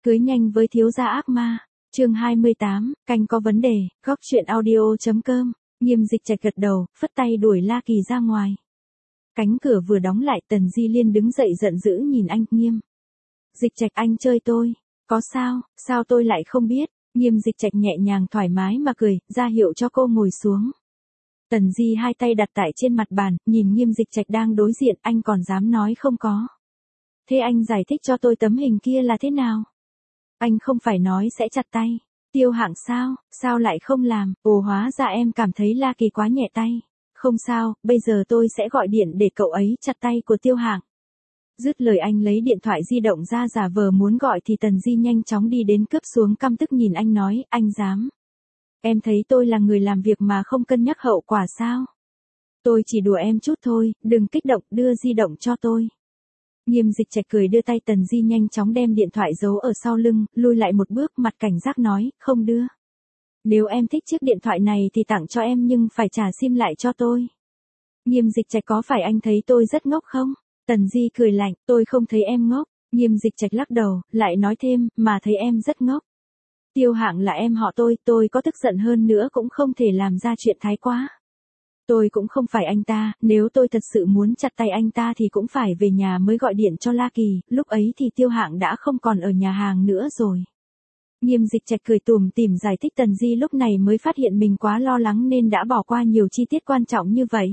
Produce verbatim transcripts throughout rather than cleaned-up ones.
Cưới nhanh với thiếu gia ác ma. Chương hai mươi tám, canh có vấn đề. Góc truyện audio.com. Nghiêm Dịch Trạch gật đầu, phất tay đuổi La Kỳ ra ngoài. Cánh cửa vừa đóng lại, Tần Di Liên đứng dậy giận dữ nhìn anh. Nghiêm Dịch Trạch, anh chơi tôi. Có sao, sao tôi lại không biết. Nghiêm Dịch Trạch nhẹ nhàng thoải mái mà cười, ra hiệu cho cô ngồi xuống. Tần Di hai tay đặt tại trên mặt bàn, nhìn Nghiêm Dịch Trạch đang đối diện, anh còn dám nói không có. Thế anh giải thích cho tôi tấm hình kia là thế nào? Anh không phải nói sẽ chặt tay. Tiêu Hạng sao, sao lại không làm? Ồ, hóa ra em cảm thấy La Kỳ quá nhẹ tay. Không sao, bây giờ tôi sẽ gọi điện để cậu ấy chặt tay của Tiêu Hạng. Dứt lời anh lấy điện thoại di động ra giả vờ muốn gọi thì Tần Di nhanh chóng đi đến cướp xuống, căm tức nhìn anh nói, anh dám. Em thấy tôi là người làm việc mà không cân nhắc hậu quả sao? Tôi chỉ đùa em chút thôi, đừng kích động, đưa di động cho tôi. Nghiêm Dịch Trạch cười đưa tay, Tần Di nhanh chóng đem điện thoại giấu ở sau lưng, lùi lại một bước, mặt cảnh giác nói, không đưa. Nếu em thích chiếc điện thoại này thì tặng cho em nhưng phải trả sim lại cho tôi. Nghiêm Dịch Trạch, có phải anh thấy tôi rất ngốc không? Tần Di cười lạnh, tôi không thấy em ngốc. Nghiêm Dịch Trạch lắc đầu, lại nói thêm, mà thấy em rất ngốc. Tiêu Hạng là em họ tôi, tôi có tức giận hơn nữa cũng không thể làm ra chuyện thái quá. Tôi cũng không phải anh ta, nếu tôi thật sự muốn chặt tay anh ta thì cũng phải về nhà mới gọi điện cho La Kỳ, lúc ấy thì Tiêu Hạng đã không còn ở nhà hàng nữa rồi. Nghiêm Dịch Trạch cười tủm tỉm giải thích, Tần Di lúc này mới phát hiện mình quá lo lắng nên đã bỏ qua nhiều chi tiết quan trọng như vậy.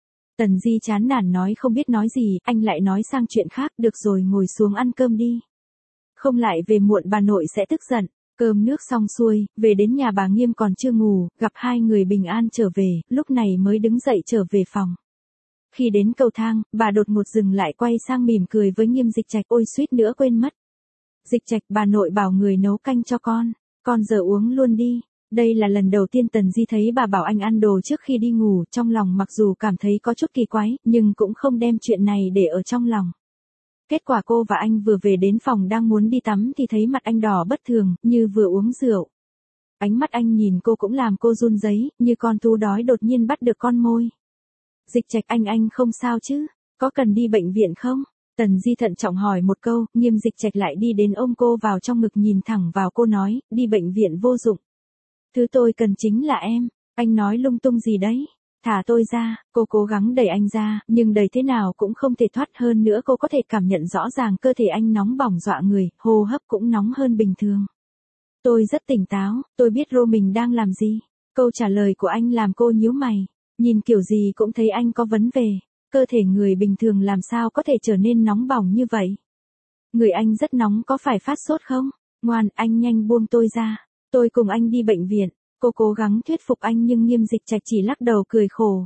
Tần Di chán nản nói không biết nói gì, anh lại nói sang chuyện khác, được rồi ngồi xuống ăn cơm đi. Không lại về muộn bà nội sẽ tức giận. Cơm nước xong xuôi, về đến nhà bà Nghiêm còn chưa ngủ, gặp hai người bình an trở về, lúc này mới đứng dậy trở về phòng. Khi đến cầu thang, bà đột ngột dừng lại quay sang mỉm cười với Nghiêm Dịch Trạch, ôi suýt nữa quên mất. Dịch Trạch, bà nội bảo người nấu canh cho con, con giờ uống luôn đi. Đây là lần đầu tiên Tần Di thấy bà bảo anh ăn đồ trước khi đi ngủ, trong lòng mặc dù cảm thấy có chút kỳ quái, nhưng cũng không đem chuyện này để ở trong lòng. Kết quả cô và anh vừa về đến phòng đang muốn đi tắm thì thấy mặt anh đỏ bất thường, như vừa uống rượu. Ánh mắt anh nhìn cô cũng làm cô run rẩy, như con thú đói đột nhiên bắt được con mồi. Dịch Trạch, anh anh không sao chứ? Có cần đi bệnh viện không? Tần Di thận trọng hỏi một câu, Nghiêm Dịch Trạch lại đi đến ôm cô vào trong ngực, nhìn thẳng vào cô nói, đi bệnh viện vô dụng. Thứ tôi cần chính là em. Anh nói lung tung gì đấy? Thả tôi ra. Cô cố gắng đẩy anh ra, nhưng đẩy thế nào cũng không thể thoát, hơn nữa cô có thể cảm nhận rõ ràng cơ thể anh nóng bỏng dọa người, hô hấp cũng nóng hơn bình thường. Tôi rất tỉnh táo, tôi biết rô mình đang làm gì. Câu trả lời của anh làm cô nhíu mày. Nhìn kiểu gì cũng thấy anh có vấn đề. Cơ thể người bình thường làm sao có thể trở nên nóng bỏng như vậy? Người anh rất nóng, có phải phát sốt không? Ngoan, anh nhanh buông tôi ra. Tôi cùng anh đi bệnh viện. Cô cố gắng thuyết phục anh nhưng Nghiêm Dịch Trạch chỉ lắc đầu cười khổ.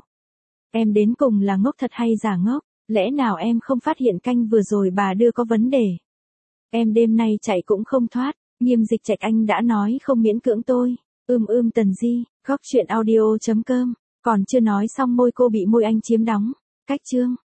Em đến cùng là ngốc thật hay giả ngốc? Lẽ nào em không phát hiện canh vừa rồi bà đưa có vấn đề? Em đêm nay chạy cũng không thoát. Nghiêm Dịch Trạch, anh đã nói không miễn cưỡng tôi. Ưm ưm Tần Di, góc truyện audio.com. Còn chưa nói xong môi cô bị môi anh chiếm đóng. Cách chương.